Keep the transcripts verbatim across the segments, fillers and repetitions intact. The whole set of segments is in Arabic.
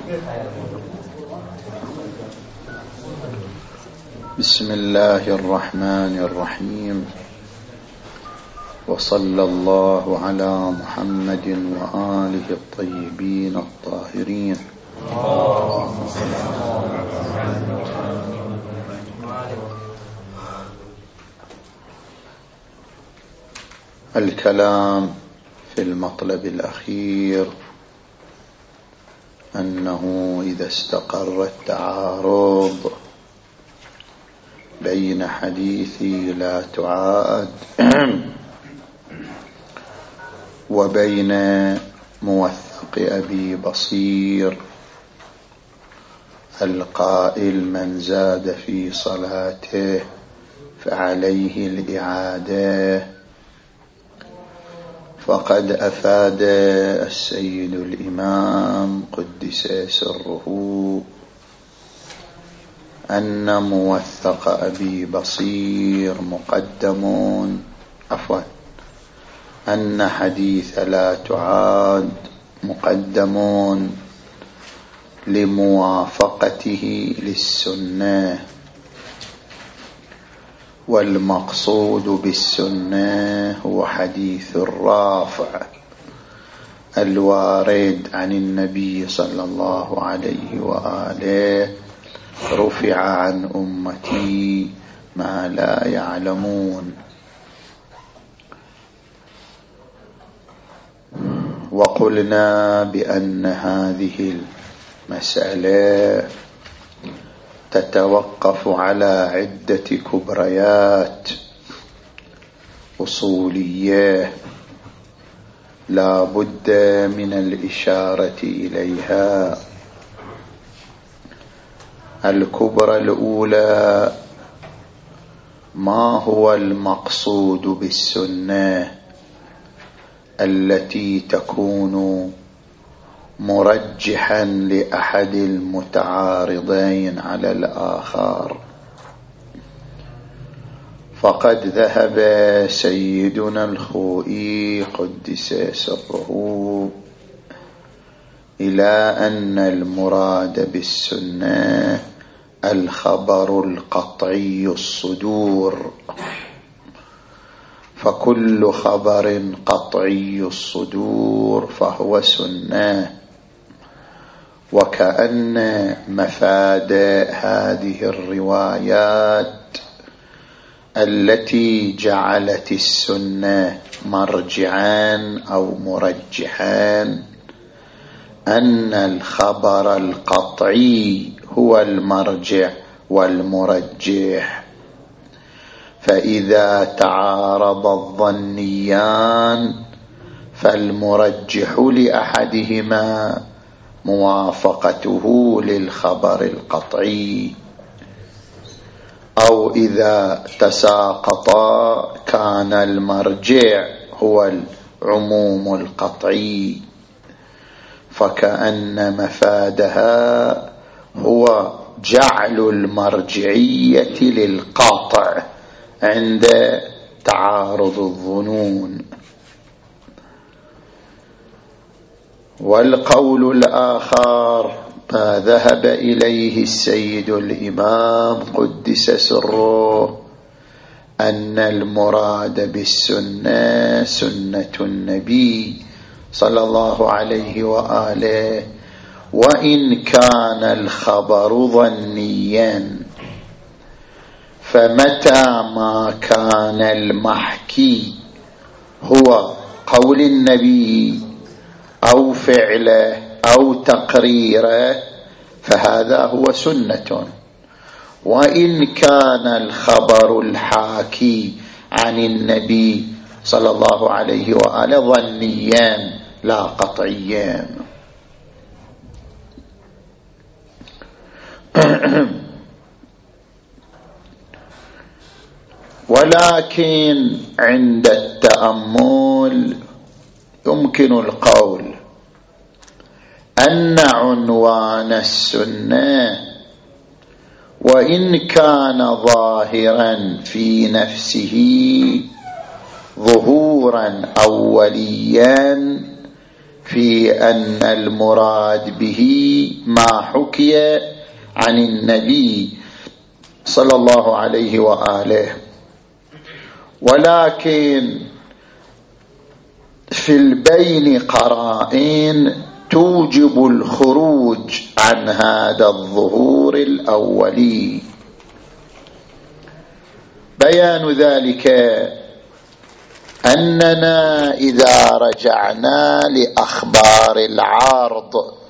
بسم الله الرحمن الرحيم، وصلى الله على محمد وآله الطيبين الطاهرين. الكلام في المطلب الأخير أنه إذا استقر التعارض بين حديثي لا تعاد وبين موثق أبي بصير القائل من زاد في صلاته فعليه الإعادة، فقد أفاد السيد الإمام قدس سره أن موثق أبي بصير مقدم، عفوا أن حديث لا تعاد مقدم لموافقته للسنة، والمقصود بالسنة هو حديث الرافع الوارد عن النبي صلى الله عليه وآله: رفع عن أمتي ما لا يعلمون. وقلنا بأن هذه المسألة تتوقف على عدة كبريات أصولية لا بد من الإشارة إليها. الكبرى الأولى: ما هو المقصود بالسنة التي تكون مرجحا لأحد المتعارضين على الآخر؟ فقد ذهب سيدنا الخوئي قدس سره إلى أن المراد بالسنة الخبر القطعي الصدور، فكل خبر قطعي الصدور فهو سنة. وكأن مفاد هذه الروايات التي جعلت السنة مرجعان أو مرجحان أن الخبر القطعي هو المرجع والمرجح، فإذا تعارض الظنيان فالمرجح لأحدهما موافقته للخبر القطعي، أو إذا تساقطا كان المرجع هو العموم القطعي، فكأن مفادها هو جعل المرجعية للقاطع عند تعارض الظنون. والقول الآخر ما ذهب إليه السيد الإمام قدس سره أن المراد بالسنة سنة النبي صلى الله عليه وآله، وإن كان الخبر ظنيا، فمتى ما كان المحكي هو قول النبي أو فعله أو تقريره فهذا هو سنة، وإن كان الخبر الحاكي عن النبي صلى الله عليه وآله ظنيا لا قطعيا. ولكن عند التأمل يمكن القول أن عنوان السنة وإن كان ظاهرا في نفسه ظهورا أوليا في أن المراد به ما حكي عن النبي صلى الله عليه وآله، ولكن في البين قرائن توجب الخروج عن هذا الظهور الأولي. بيان ذلك أننا إذا رجعنا لأخبار العارض،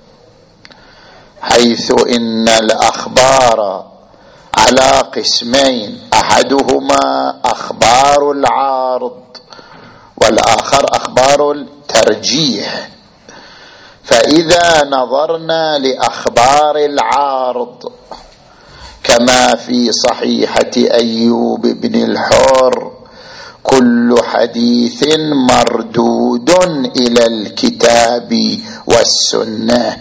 حيث إن الأخبار على قسمين، أحدهما أخبار العارض والآخر أخبار الترجيح، فإذا نظرنا لأخبار العارض كما في صحيحة أيوب بن الحر: كل حديث مردود إلى الكتاب والسنة،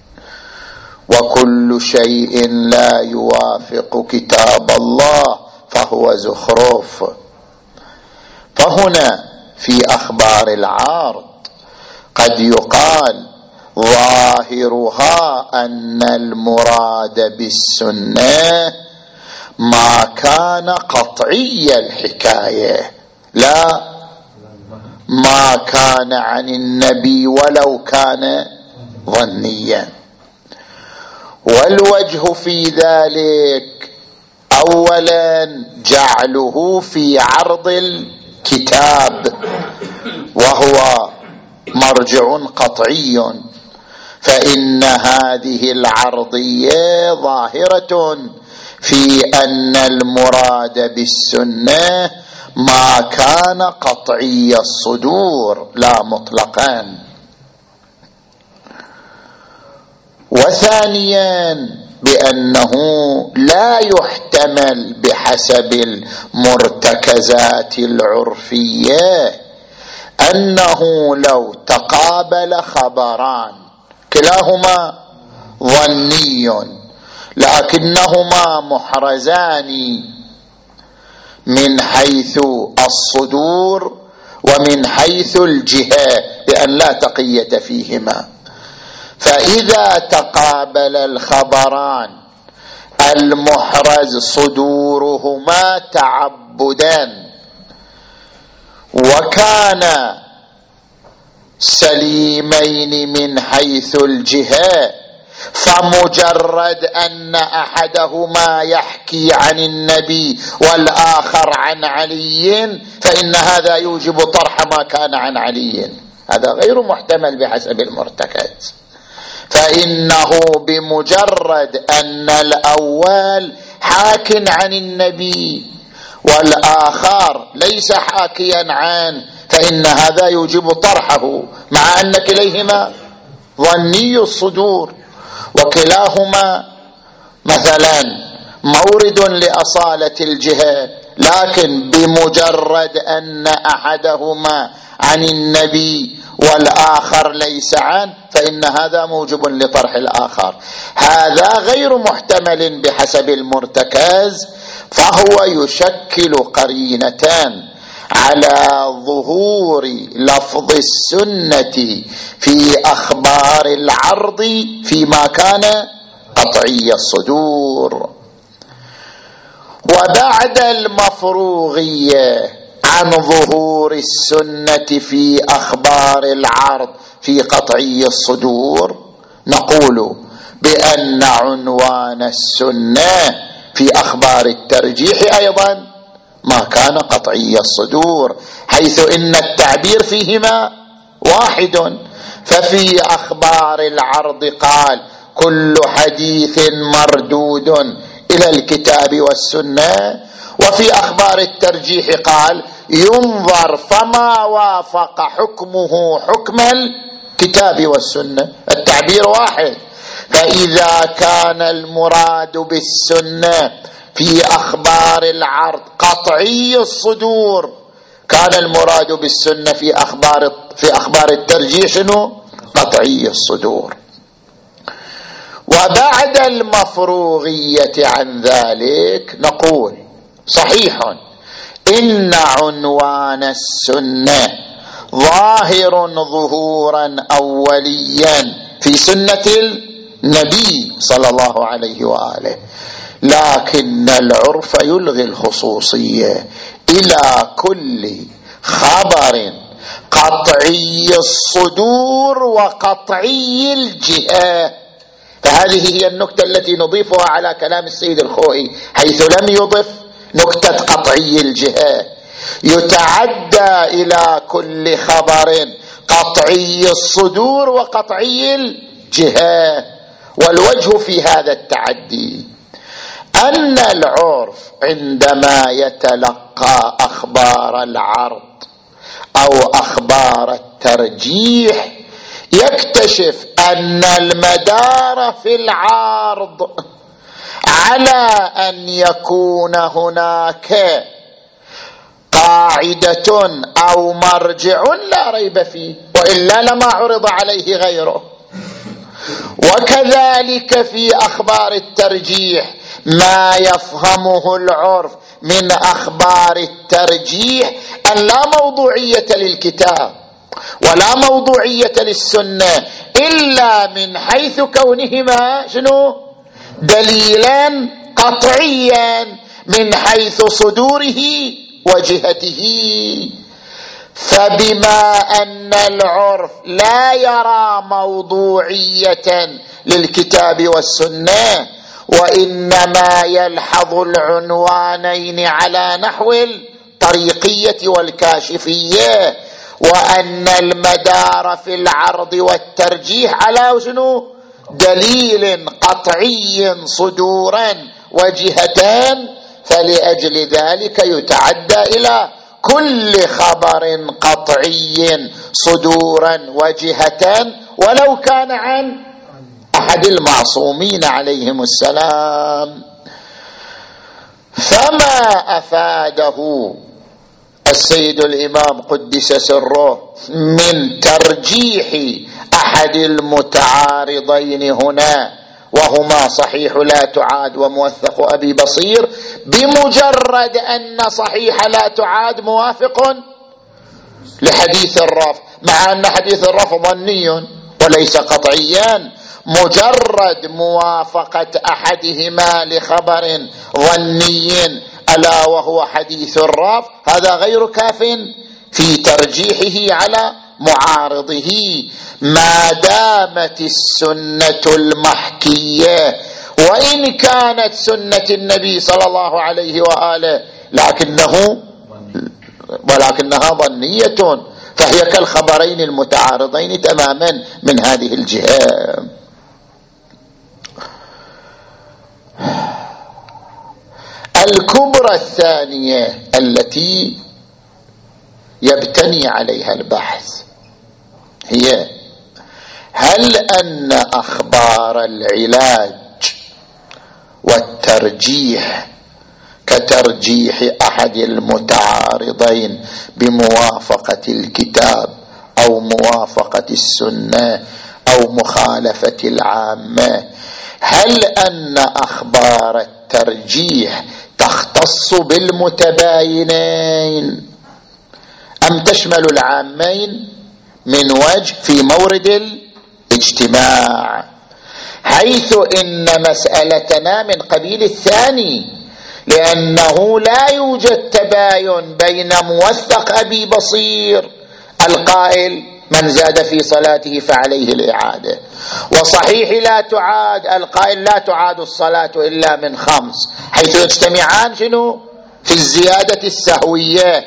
وكل شيء لا يوافق كتاب الله فهو زخرف. فهنا في أخبار العارض قد يقال ظاهرها أن المراد بالسنة ما كان قطعي الحكاية، لا ما كان عن النبي ولو كان ظنيا. والوجه في ذلك أولا جعله في عرض الكتاب، وهو مرجع قطعي، فإن هذه العرضية ظاهرة في أن المراد بالسنة ما كان قطعي الصدور لا مطلقا. وثانيا بأنه لا يحتمل بحسب المرتكزات العرفية أنه لو تقابل خبران كلاهما ظني لكنهما محرزان من حيث الصدور ومن حيث الجهة بأن لا تقية فيهما، فإذا تقابل الخبران المحرز صدورهما تعبدا وكان سليمين من حيث الجهة، فمجرد أن أحدهما يحكي عن النبي والآخر عن علي فإن هذا يوجب طرح ما كان عن علي. هذا غير محتمل بحسب المرتكز، فإنه بمجرد أن الأول حاك عن النبي والآخر ليس حاكيا عنه فإن هذا يوجب طرحه، مع أن كليهما ظني الصدور وكلاهما مثلا مورد لأصالة الجهة، لكن بمجرد أن أحدهما عن النبي والآخر ليس عنه فإن هذا موجب لطرح الآخر. هذا غير محتمل بحسب المرتكز، فهو يشكل قرينتان على ظهور لفظ السنة في أخبار العرض فيما كان قطعي الصدور. وبعد المفروغية عن ظهور السنة في أخبار العرض في قطعي الصدور نقول بأن عنوان السنة في أخبار الترجيح أيضا ما كان قطعي الصدور، حيث إن التعبير فيهما واحد. ففي أخبار العرض قال كل حديث مردود إلى الكتاب والسنة، وفي أخبار الترجيح قال ينظر فما وافق حكمه حكم الكتاب والسنة. التعبير واحد. فإذا كان المراد بالسنة في أخبار العرض قطعي الصدور، كان المراد بالسنة في أخبار في أخبار الترجيح شنو؟ قطعي الصدور. وبعد المفروغية عن ذلك نقول صحيح إن عنوان السنة ظاهر ظهورا أوليا في سنة النبي صلى الله عليه وآله، لكن العرف يلغي الخصوصية إلى كل خبر قطعي الصدور وقطعي الجهة. فهذه هي النكتة التي نضيفها على كلام السيد الخوئي، حيث لم يضف نكتة قطعي الجهة. يتعدى إلى كل خبر قطعي الصدور وقطعي الجهة. والوجه في هذا التعدي أن العرف عندما يتلقى أخبار العرض أو أخبار الترجيح يكتشف أن المدار في العرض على أن يكون هناك قاعدة أو مرجع لا ريب فيه، وإلا لما عرض عليه غيره. وكذلك في أخبار الترجيح ما يفهمه العرف من أخبار الترجيح أن لا موضوعية للكتاب ولا موضوعية للسنة إلا من حيث كونهما شنو؟ دليلا قطعيا من حيث صدوره وجهته. فبما أن العرف لا يرى موضوعية للكتاب والسنة وإنما يلحظ العنوانين على نحو الطريقية والكاشفية، وأن المدار في العرض والترجيح على شنو؟ دليل قطعي صدورا وجهتان، فلأجل ذلك يتعدى إلى كل خبر قطعي صدورا وجهتان ولو كان عن أحد المعصومين عليهم السلام. فما أفاده السيد الإمام قدس سره من ترجيح أحد المتعارضين هنا وهما صحيح لا تعاد وموثق أبي بصير، بمجرد أن صحيح لا تعاد موافق لحديث الرفع، مع أن حديث الرفع ظني وليس قطعيا، مجرد موافقة أحدهما لخبر ظني ألا وهو حديث الرفع هذا غير كاف في ترجيحه على معارضه، ما دامت السنة المحكية وإن كانت سنة النبي صلى الله عليه وآله لكنه ولكنها ظنية، فهي كالخبرين المتعارضين تماما من هذه الجهة. الكبرى الثانية التي يبتني عليها البحث هي: هل أن أخبار العلاج والترجيح كترجيح أحد المتعارضين بموافقة الكتاب أو موافقة السنة أو مخالفة العامة، هل أن أخبار الترجيح تختص بالمتباينين أم تشمل العامين من وجه في مورد الاجتماع، حيث إن مسألتنا من قبيل الثاني، لأنه لا يوجد تباين بين موثق أبي بصير القائل من زاد في صلاته فعليه الإعادة، وصحيح لا تعاد القائل لا تعاد الصلاة إلا من خمس، حيث يجتمعان شنو؟ في الزيادة السهوية.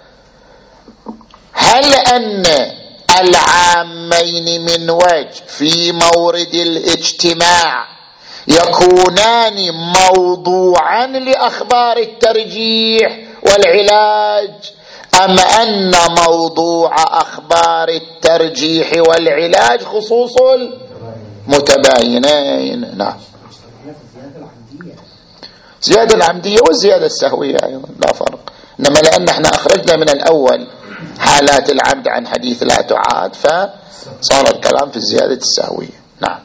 هل أن العامين من وجه في مورد الاجتماع يكونان موضوعا لأخبار الترجيح والعلاج، أم أن موضوع أخبار الترجيح والعلاج خصوص المتباينين؟ نعم، زيادة العمدية والزيادة السهوية أيضا لا فرق، إنما لأن احنا أخرجنا من الأول حالات العمد عن حديث لا تعاد فصار الكلام في الزيادة السهوية. نعم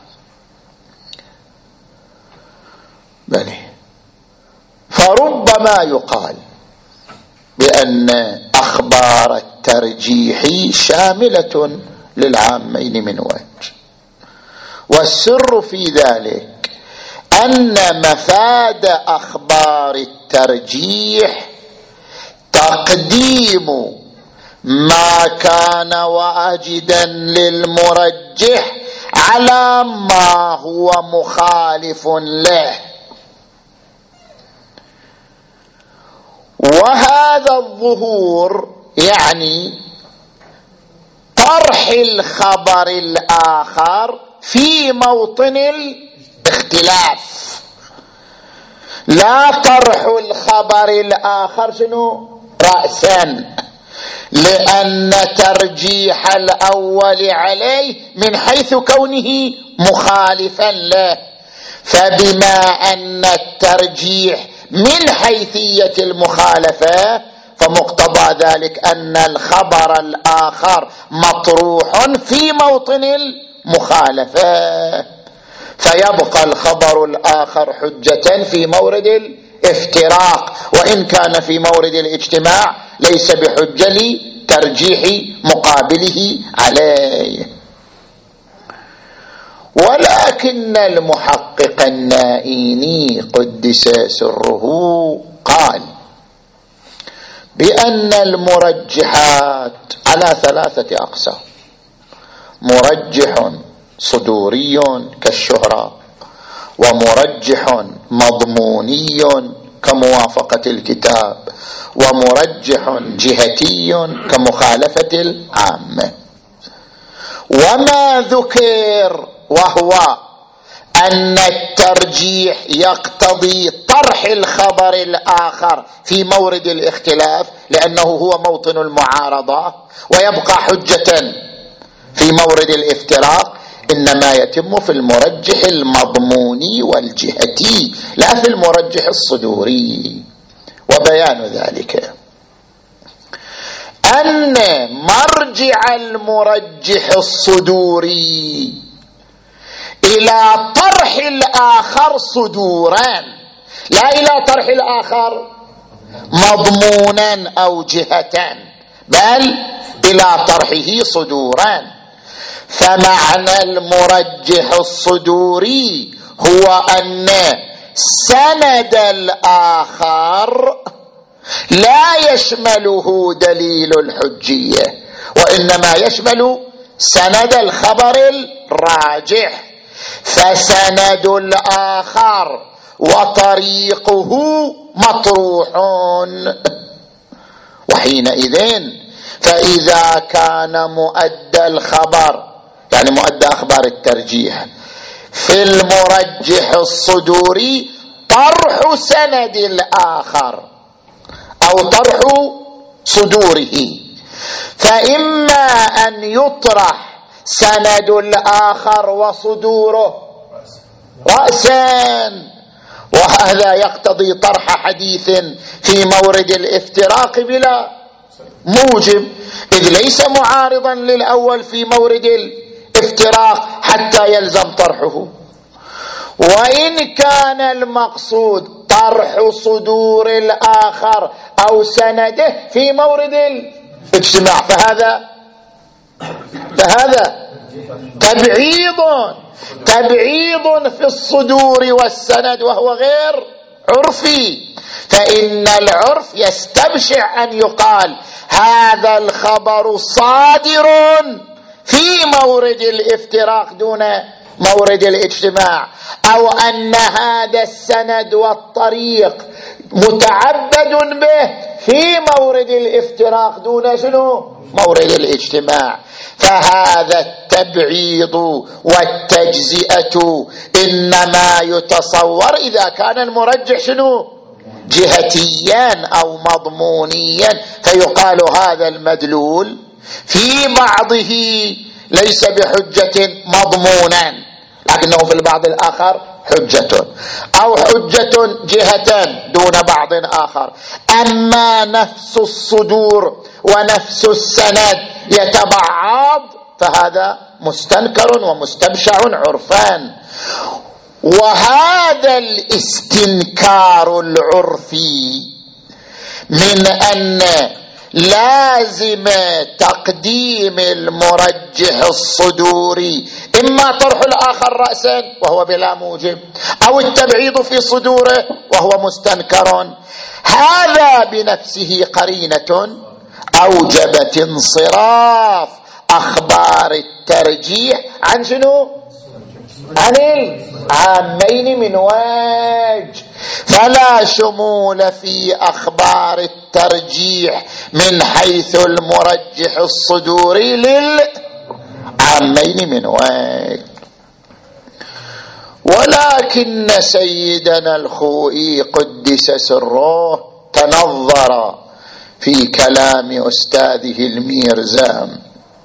بلي. فربما يقال بأن أخبار الترجيح الترجيح شاملة للعامين من وجه. والسر في ذلك أن مفاد أخبار الترجيح تقديم ما كان واجدا للمرجح على ما هو مخالف له. وهذا الظهور يعني طرح الخبر الآخر في موطن الاختلاف، لا طرح الخبر الآخر شنو رأسا، لأن ترجيح الأول عليه من حيث كونه مخالفا له، فبما أن الترجيح من حيثية المخالفة فمقتضى ذلك أن الخبر الآخر مطروح في موطن المخالفة، فيبقى الخبر الآخر حجة في مورد الافتراق، وإن كان في مورد الاجتماع ليس بحجة لترجيح مقابله عليه. ولكن المحقق النائيني قدس سره قال بأن المرجحات على ثلاثة أقسام: مرجح صدوري كالشهرة، ومرجح مضموني كموافقة الكتاب، ومرجح جهتي كمخالفة العامة. وما ذكر وهو أن الترجيح يقتضي طرح الخبر الآخر في مورد الاختلاف لأنه هو موطن المعارضة، ويبقى حجة في مورد الافتراق، إنما يتم في المرجح المضموني والجهتي لا في المرجح الصدوري. وبيان ذلك أن مرجع المرجح الصدوري إلى طرح الآخر صدورا، لا إلى طرح الآخر مضمونا أو جهة، بل إلى طرحه صدورا. فمعنى المرجح الصدوري هو أن سند الآخر لا يشمله دليل الحجية، وإنما يشمل سند الخبر الراجح، فسند الآخر وطريقه مطروحون. وحينئذ فإذا كان مؤدى الخبر يعني مؤدى أخبار الترجيح في المرجح الصدوري طرح سند الآخر أو طرح صدوره، فإما أن يطرح سند الآخر وصدوره رأسا، وهذا يقتضي طرح حديث في مورد الافتراق بلا موجب، إذ ليس معارضا للأول في مورد الافتراق حتى يلزم طرحه. وإن كان المقصود طرح صدور الآخر أو سنده في مورد الاجتماع فهذا فهذا تبعيض تبعيض في الصدور والسند، وهو غير عرفي، فإن العرف يستبشع أن يقال هذا الخبر صادر في مورد الافتراق دون مورد الاجتماع، أو أن هذا السند والطريق متعبد به في مورد الافتراق دون شنو مورد الاجتماع. فهذا التبعيض والتجزئة إنما يتصور إذا كان المرجح شنو جهتيا أو مضمونيا، فيقال هذا المدلول في بعضه ليس بحجة مضمونا لكنه في البعض الآخر حجة، أو حجة جهة دون بعض آخر. أما نفس الصدور ونفس السند يتبعض فهذا مستنكر ومستبشع عرفان. وهذا الاستنكار العرفي من أن لازم تقديم المرجح الصدوري، إما طرح الآخر رأسا وهو بلا موجب، أو التبعيض في صدوره وهو مستنكر. هذا بنفسه قرينة أوجبت انصراف أخبار الترجيح عن شنو؟ عن العامين من وجه، فلا شمول في أخبار الترجيح من حيث المرجح الصدوري للعامين من وجه. ولكن سيدنا الخوئي قدس سره تنظر في كلام أستاذه الميرزا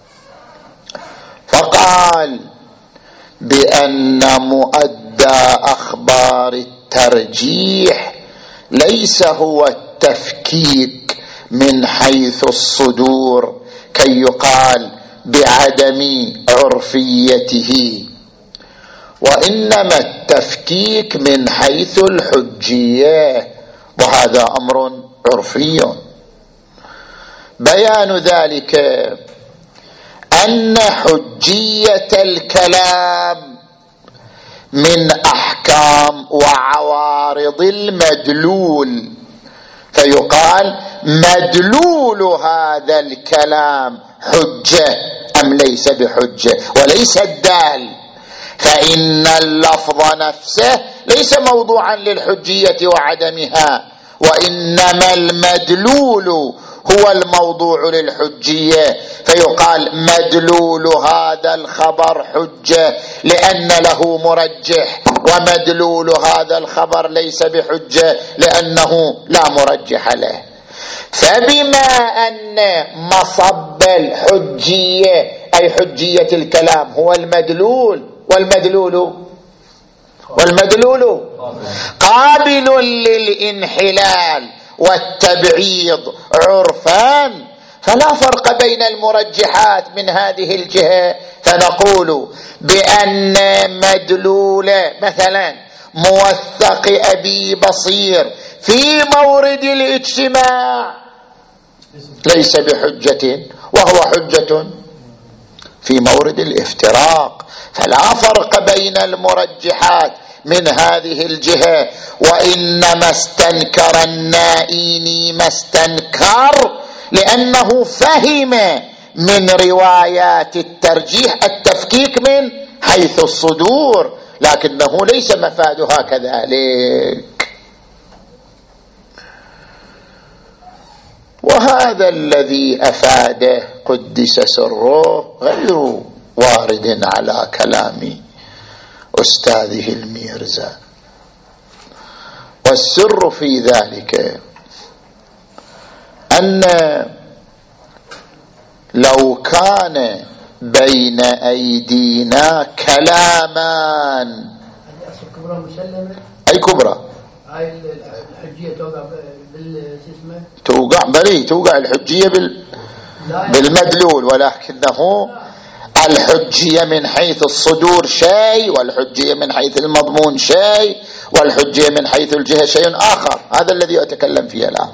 فقال بأن مؤدى أخبار الترجيح ليس هو التفكيك من حيث الصدور كي يقال بعدم عرفيته، وإنما التفكيك من حيث الحجية، وهذا أمر عرفي. بيان ذلك أن حجية الكلام من أحكام وعوارض المدلول، فيقال مدلول هذا الكلام حجة أم ليس بحجة، وليس الدال، فإن اللفظ نفسه ليس موضوعا للحجية وعدمها، وإنما المدلول هو الموضوع للحجية، فيقال مدلول هذا الخبر حجة لأن له مرجح، ومدلول هذا الخبر ليس بحجة لأنه لا مرجح له. فبما أن مصب الحجية أي حجية الكلام هو المدلول، والمدلول والمدلول قابل للانحلال والتبعيض عرفان، فلا فرق بين المرجحات من هذه الجهة، فنقول بأن مدلول مثلا موثق أبي بصير في مورد الاجتماع ليس بحجة، وهو حجة في مورد الافتراق، فلا فرق بين المرجحات من هذه الجهة. وإنما استنكر النائيني ما استنكر لأنه فهم من روايات الترجيح التفكيك من حيث الصدور، لكنه ليس مفادها كذلك. وهذا الذي أفاده قدس سره غير وارد على كلام أستاذه الميرزا. والسر في ذلك أن لو كان بين أيدينا كلامان، أي كبرى هاي الحجية توقع بالسيسمة، توقع بلي توقع الحجية بال بالمدلول، ولكنه الحجية من حيث الصدور شيء، والحجية من حيث المضمون شيء، والحجية من حيث الجهة شيء آخر. هذا الذي أتكلم فيه الآن.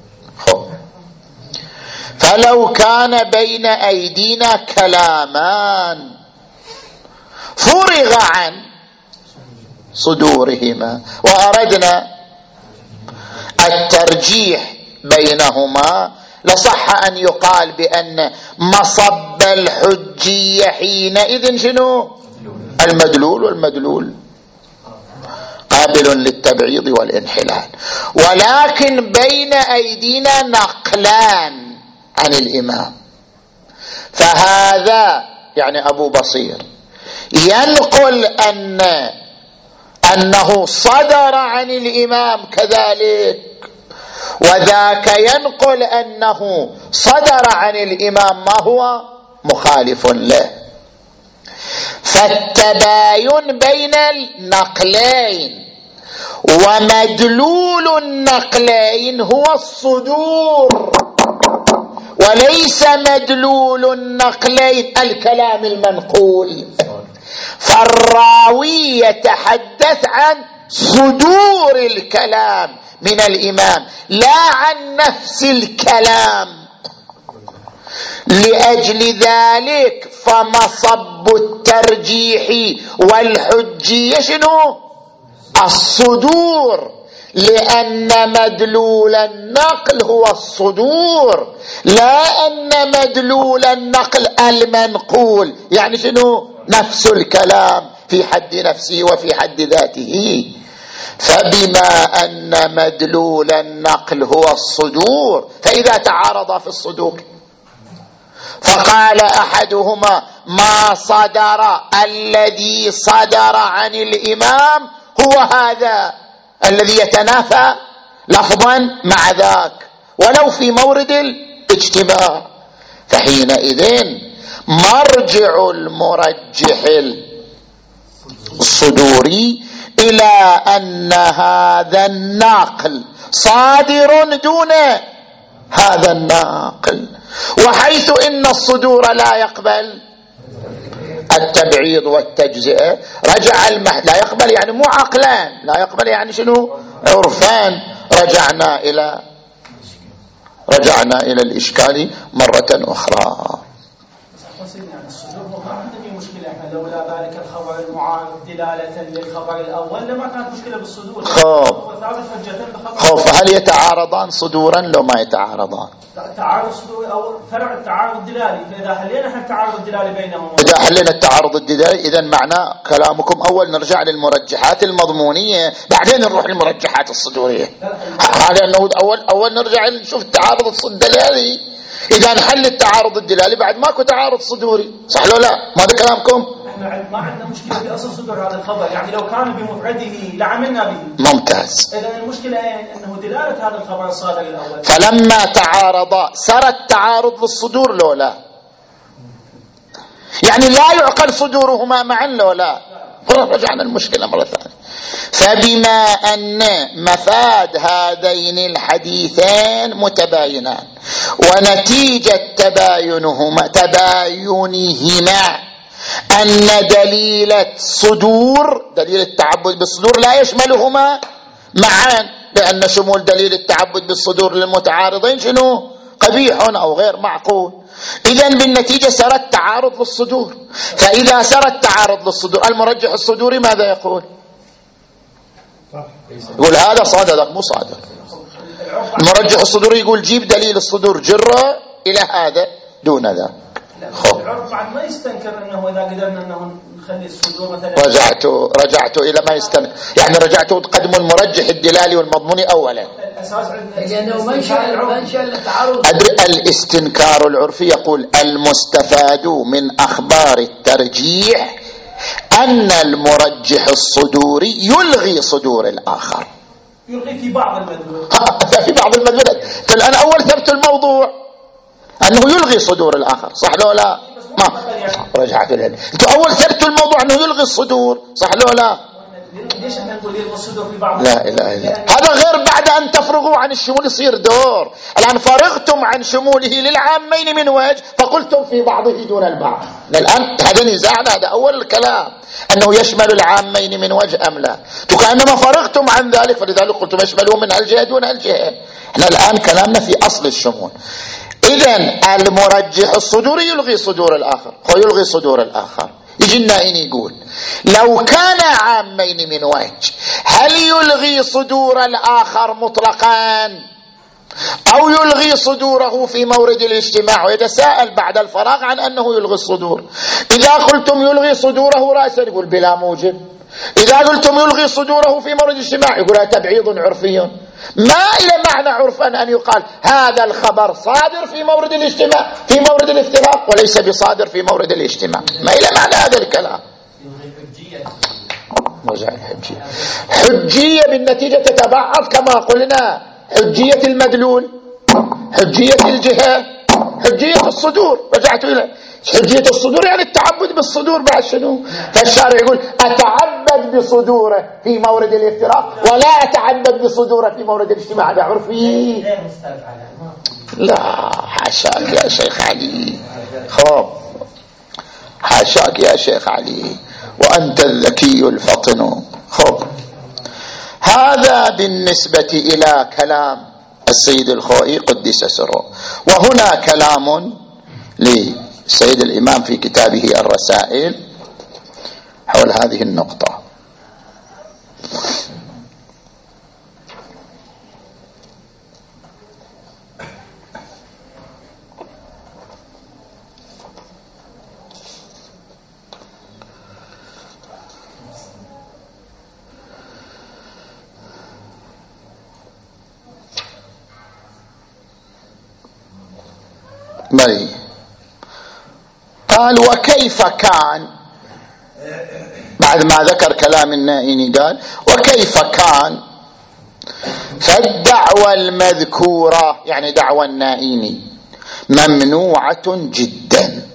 فلو كان بين أيدينا كلامان فرغ عن صدورهما وأردنا الترجيح بينهما، لصح أن يقال بأن مصب الحجية حينئذ شنو؟ المدلول، والمدلول قابل للتبعيض والانحلال. ولكن بين أيدينا نقلان عن الإمام، فهذا يعني أبو بصير ينقل أن أنه صدر عن الإمام كذلك، وذاك ينقل أنه صدر عن الإمام ما هو مخالف له. فالتباين بين النقلين ومدلول النقلين هو الصدور، وليس مدلول النقلين الكلام المنقول. فالراوي يتحدث عن صدور الكلام من الإمام لا عن نفس الكلام. لأجل ذلك فمصب الترجيح والحجية شنو؟ الصدور، لأن مدلول النقل هو الصدور، لا أن مدلول النقل المنقول، يعني شنو؟ نفس الكلام في حد نفسه وفي حد ذاته. فبما أن مدلول النقل هو الصدور، فإذا تعارض في الصدور فقال أحدهما ما صدر الذي صدر عن الإمام هو هذا الذي يتنافى لفظا مع ذاك ولو في مورد الاجتماع، فحينئذ مرجع المرجح الصدوري إلى أن هذا الناقل صادر دون هذا الناقل، وحيث إن الصدور لا يقبل التبعيض والتجزئة رجع المح... لا يقبل يعني مو عقلان، لا يقبل يعني شنو؟ عرفان. رجعنا إلى رجعنا إلى الإشكال مرة أخرى. يعني الصدور ما عندنا مشكلة، احنا لولا ذلك الخبر المعارض دلالة للخبر الأول لما كانت مشكلة بالصدور. خوف خوف هل يتعارضان صدورا لو ما يتعارضان؟ تعارض الصدور أو فرع التعارض الدلالي، فإذا حلينا احنا التعارض الدلالي بينهم، إذا حلينا التعارض الدلالي إذا معناه كلامكم أول نرجع للمرجحات المضمونية بعدين نروح للمرجحات الصدورية. هذا أنه أول أول نرجع نشوف التعارض الدلالي، إذا نحل التعارض الدلالي بعد ماكو تعارض صدوري، صح لو لا؟ ماذا كلامكم؟ احنا ما عندنا مشكلة في أصل صدور هذا الخبر، يعني لو كان بمفرده لعملنا به. ممتاز. إذا المشكلة أنه دلالة هذا الخبر الصادر الأول. فلما تعارضا سر التعارض للصدور لو لا؟ يعني لا يعقل صدورهما معا لو لا؟ رجعنا المشكلة مرة ثانية. فبما أن مفاد هذين الحديثين متباينان ونتيجة تباينهما تباينهما أن دليل الصدور دليل التعبد بالصدور لا يشملهما معا، لأن شمول دليل التعبد بالصدور للمتعارضين شنو؟ قبيح أو غير معقول. إذن بالنتيجة سر التعارض للصدور، فإذا سر التعارض للصدور المرجح الصدوري ماذا يقول؟ يقول هذا صادر مو صادر. المرجح الصدوري يقول جيب دليل الصدور جره إلى هذا دون ذا. العرف بعد ما يستنكر انه اذا قدرنا انه نخلي الصدور مثلا. رجعت رجعت الى ما يستنكر، يعني رجعت تقدم المرجح الدلالي والمضموني اولا. الاساس عندنا لانه منشأ التعارض. ادري الاستنكار العرفي يقول المستفاد من اخبار الترجيح ان المرجح الصدوري يلغي صدور الاخر. يلغي في بعض المدلول. في بعض المدلولات. فالان اول ثبت الموضوع أنه يلغي صدور الآخر، صح لو لا؟ ما رجعت إليه. أنتوا أول ثبتوا الموضوع أنه يلغي الصدور، صح لو لا؟ ليش احنا نقول يلغي الصدور في بعض؟ لا إله إلا هذا غير بعد أن تفرغوا عن الشمول يصير دور. الآن فرغتم عن شموله للعامين من وجه فقلتم في بعضه دون البعض. الآن هذا نزاعنا، هذا أول الكلام أنه يشمل العامين من وجه أم لا. كأنما فرغتم عن ذلك فلذلك قلتم يشملون من الجهة دون الجهة. احنا الآن كلامنا في أصل الشمول. إذن المرجح الصدوري يلغي صدور الآخر، هو يلغي صدور الآخر. يجي النائين يقول لو كان عامين من وجه هل يلغي صدور الآخر مطلقا أو يلغي صدوره في مورد الاجتماع؟ ويتساءل بعد الفراغ عن أنه يلغي الصدور. إذا قلتم يلغي صدوره رأسا يقول بلا موجب، إذا قلتم يلغي صدوره في مورد الاجتماع يقول تبعيض عرفي. ما إلى معنى عرفا أن يقال هذا الخبر صادر في مورد الاجتماع في مورد الافتراق وليس بصادر في مورد الاجتماع، ما إلى معنى هذا الكلام. حجية حجية بالنتيجة تتبعض كما قلنا، حجية المدلول، حجية الجهة، حجية الصدور. رجعت إلى حجية الصدور يعني التعبد بالصدور بعد شنو؟ فالشارع يقول أتعبد بصدوره في مورد الافتراق ولا أتعبد بصدوره في مورد الاجتماع. هذا عرفي؟ لا حاشاك يا شيخ علي، خب حاشاك يا شيخ علي وأنت الذكي الفطن. خب هذا بالنسبة إلى كلام السيد الخوئي قدس سره. وهنا كلام للسيد الإمام في كتابه الرسائل حول هذه النقطة. بلي قال وكيف كان، بعد ما ذكر كلام النائني قال وكيف كان، فالدعوى المذكورة يعني دعوى النائني ممنوعة جدا،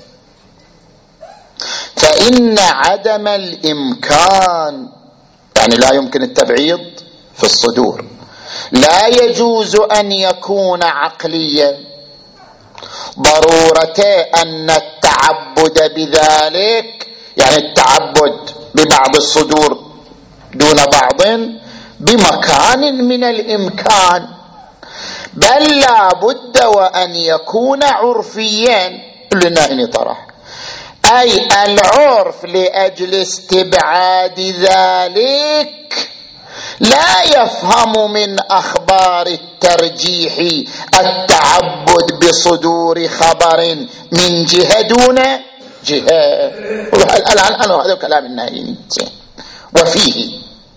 فإن عدم الإمكان يعني لا يمكن التبعيض في الصدور لا يجوز أن يكون عقليا، ضرورة أن التعبد بذلك يعني التعبد ببعض الصدور دون بعض بمكان من الإمكان، بل لا بد وأن يكون عرفيا للنائن طرح، أي العرف لأجل استبعاد ذلك لا يفهم من أخبار الترجيح التعبد بصدور خبر من جهة دون جهة. الآن هذا كلام النائين. وفيه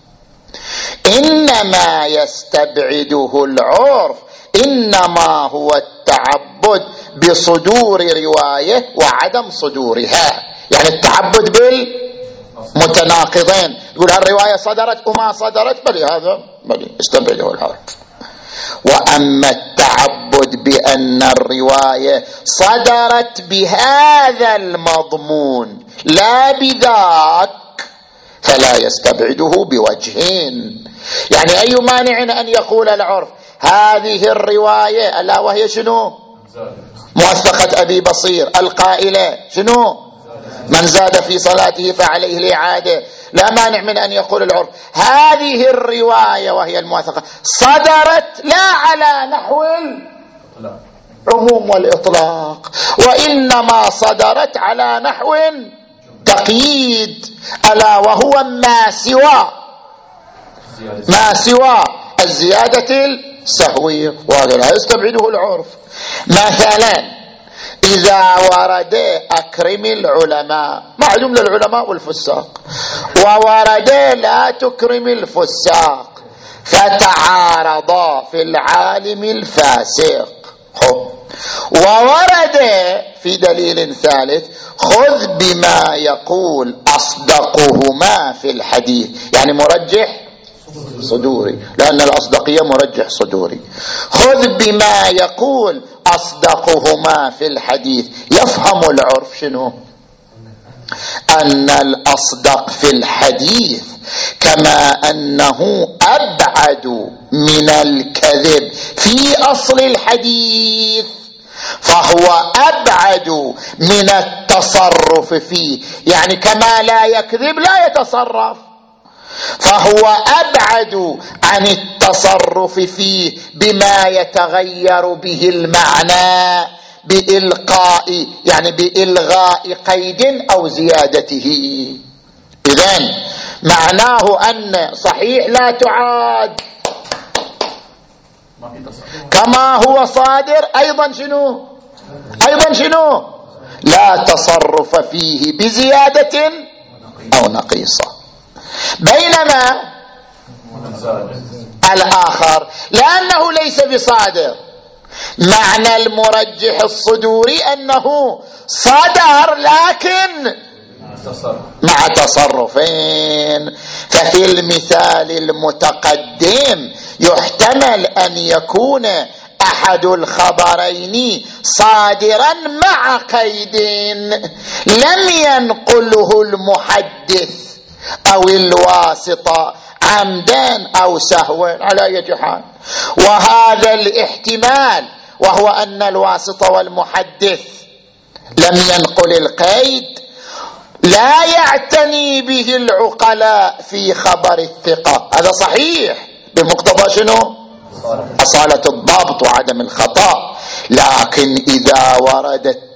إنما يستبعده العرف إنما هو التعبد بصدور رواية وعدم صدورها، يعني التعبد بالمتناقضين، يقول هالرواية صدرت وما صدرت، بل هذا بل يستبعده العرف. وأما التعبد بأن الرواية صدرت بهذا المضمون لا بذاك فلا يستبعده بوجهين، يعني أي مانع أن يقول العرف هذه الرواية ألا وهي شنو؟ موثقة أبي بصير القائلة شنو؟ من زاد في صلاته فعليه الإعادة، لا مانع من أن يقول العرف هذه الرواية وهي الموثقة صدرت لا على نحو العموم والإطلاق، وإنما صدرت على نحو تقييد، ألا وهو ما سوى ما سوى الزيادة السهوية، وهذا لا يستبعده العرف. مثلا إذا ورد أكرم العلماء، معلوم للعلماء والفساق، وورد لا تكرم الفساق، فتعارضا في العالم الفاسق، وورد في دليل ثالث خذ بما يقول أصدقهما في الحديث، يعني مرجح صدوري، لأن الأصدقية مرجح صدوري، خذ بما يقول أصدقهما في الحديث، يفهم العرف شنو؟ أن الأصدق في الحديث كما أنه أبعد من الكذب في أصل الحديث فهو أبعد من التصرف فيه، يعني كما لا يكذب لا يتصرف، فهو أبعد عن التصرف فيه بما يتغير به المعنى بإلقاء يعني بإلغاء قيد أو زيادته. إذن معناه أن صحيح لا تعاد كما هو صادر، أيضا شنو أيضا شنو لا تصرف فيه بزيادة أو نقيصة. بينما الآخر لأنه ليس بصادر، معنى المرجح الصدوري أنه صدر لكن مع تصرفين، ففي المثال المتقدم يحتمل أن يكون أحد الخبرين صادرا مع قيد لم ينقله المحدث أو الواسطة عمدا أو سهوا على أي حال، وهذا الاحتمال وهو أن الواسطة والمحدث لم ينقل القيد لا يعتني به العقلاء في خبر الثقة، هذا صحيح بمقتضى شنو؟ أصالة الضبط وعدم الخطأ، لكن إذا ورد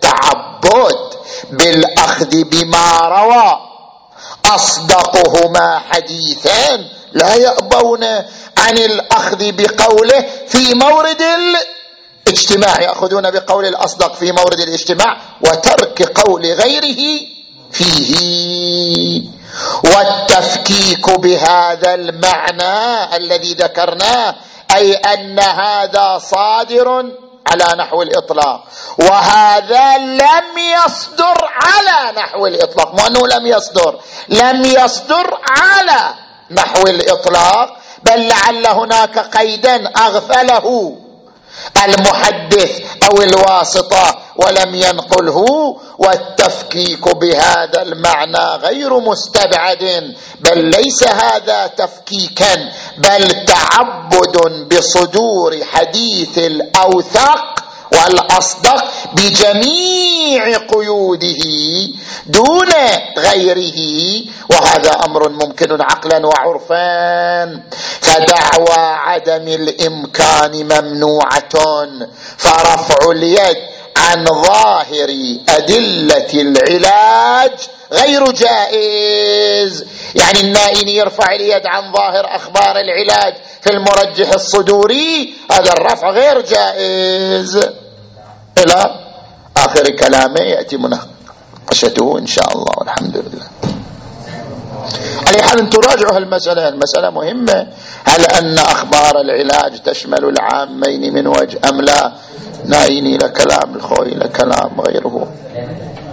التعبد بالأخذ بما روى أصدقهما حديثا لا يأبون عن الأخذ بقوله في مورد الاجتماع، يأخذون بقول الأصدق في مورد الاجتماع وترك قول غيره فيه. والتفكيك بهذا المعنى الذي ذكرناه أي أن هذا صادر على نحو الإطلاق وهذا لم يصدر على نحو الإطلاق، مو أنه لم يصدر، لم يصدر على نحو الإطلاق، بل لعل هناك قيدا أغفله المحدث أو الواسطة ولم ينقله. والتفكيك بهذا المعنى غير مستبعد، بل ليس هذا تفكيكا بل تعبد بصدور حديث الأوثق والأصدق بجميع قيوده دون غيره، وهذا أمر ممكن عقلا وعرفا. فدعوى عدم الإمكان ممنوعة، فرفع اليد عن ظاهر أدلة العلاج غير جائز. يعني النائي يرفع اليد عن ظاهر أخبار العلاج في المرجح الصدوري، هذا الرفع غير جائز. إلى آخر كلامه يأتي مناقشته إن شاء الله والحمد لله. على حال تراجعوا هالمسألة، المسألة مهمة. هل أن أخبار العلاج تشمل العامين من وجه أم لا؟ نايني لكلام الخوي لكلام غيره.